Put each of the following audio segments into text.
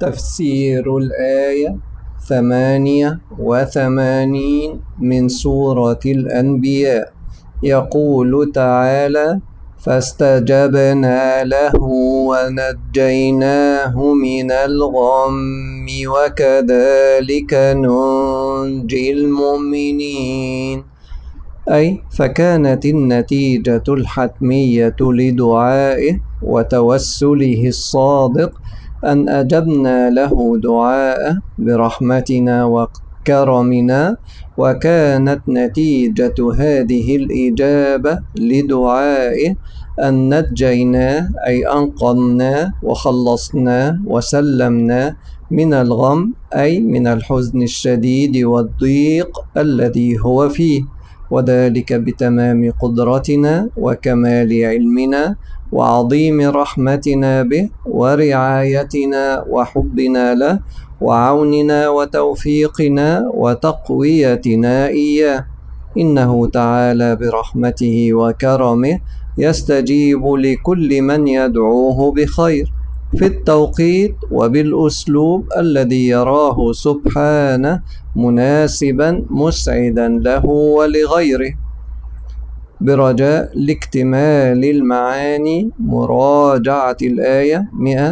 تفسير الآية 88 من سورة الأنبياء. يقول تعالى: فاستجبنا له ونجيناه من الغم وكذلك ننجي المؤمنين. أي فكانت النتيجة الحتمية لدعائه وتوسله الصادق أن أجبنا له دعاءه برحمتنا وكرمنا، وكانت نتيجة هذه الإجابة لدعائه أن نجيناه أي أنقذناه وخلصناه وسلمناه من الغم أي من الحزن الشديد والضيق الذي هو فيه، وذلك بتمام قدرتنا وكمال علمنا وعظيم رحمتنا به ورعايتنا وحبنا له وعوننا وتوفيقنا وتقويتنا إياه. إنه تعالى برحمته وكرمه يستجيب لكل من يدعوه بخير في التوقيت وبالأسلوب الذي يراه سبحانه مناسبا مسعدا له ولغيره. برجاء لاكتمال المعاني مراجعة الآية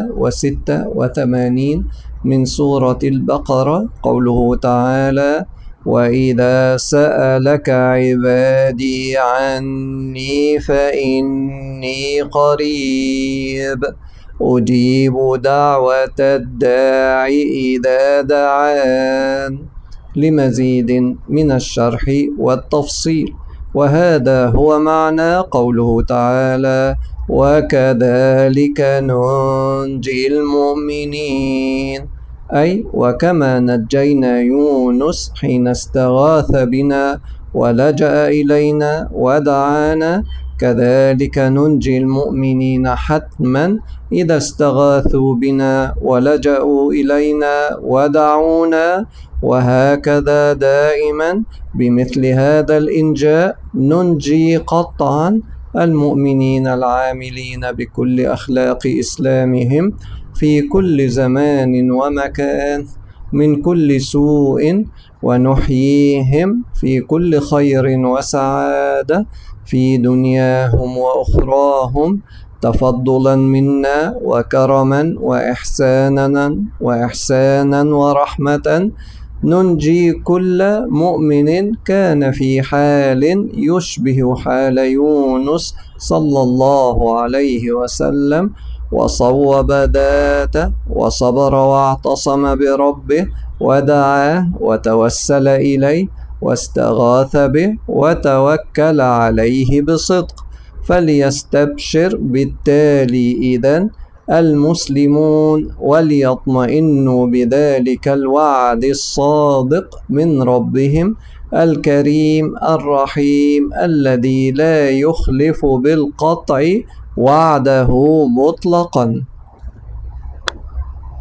186 من سورة البقرة. قوله تعالى: وإذا سألك عبادي عني فإني قريب أجيب دعوة الداع إذا دعان. لمزيد من الشرح والتفصيل. وهذا هو معنى قوله تعالى: وكذلك ننجي المؤمنين، أي وكما نجينا يونس حين استغاث بنا ولجأ إلينا ودعانا، كذلك ننجي المؤمنين حتما إذا استغاثوا بنا ولجأوا إلينا ودعونا. وهكذا دائما بمثل هذا الإنجاء ننجي قطعا المؤمنين العاملين بكل أخلاق إسلامهم في كل زمان ومكان من كل سوء، ونحييهم في كل خير وسعادة في دنياهم وأخراهم تفضلا منا وكرما وإحسانا ورحمة. ننجي كل مؤمن كان في حال يشبه حال يونس صلى الله عليه وسلم، وصوب ذاته وصبر واعتصم بربه ودعاه وتوسل إليه واستغاث به وتوكل عليه بصدق. فليستبشر بالتالي إذن المسلمون وليطمئنوا بذلك الوعد الصادق من ربهم الكريم الرحيم الذي لا يخلف بالقطع وعده مطلقا.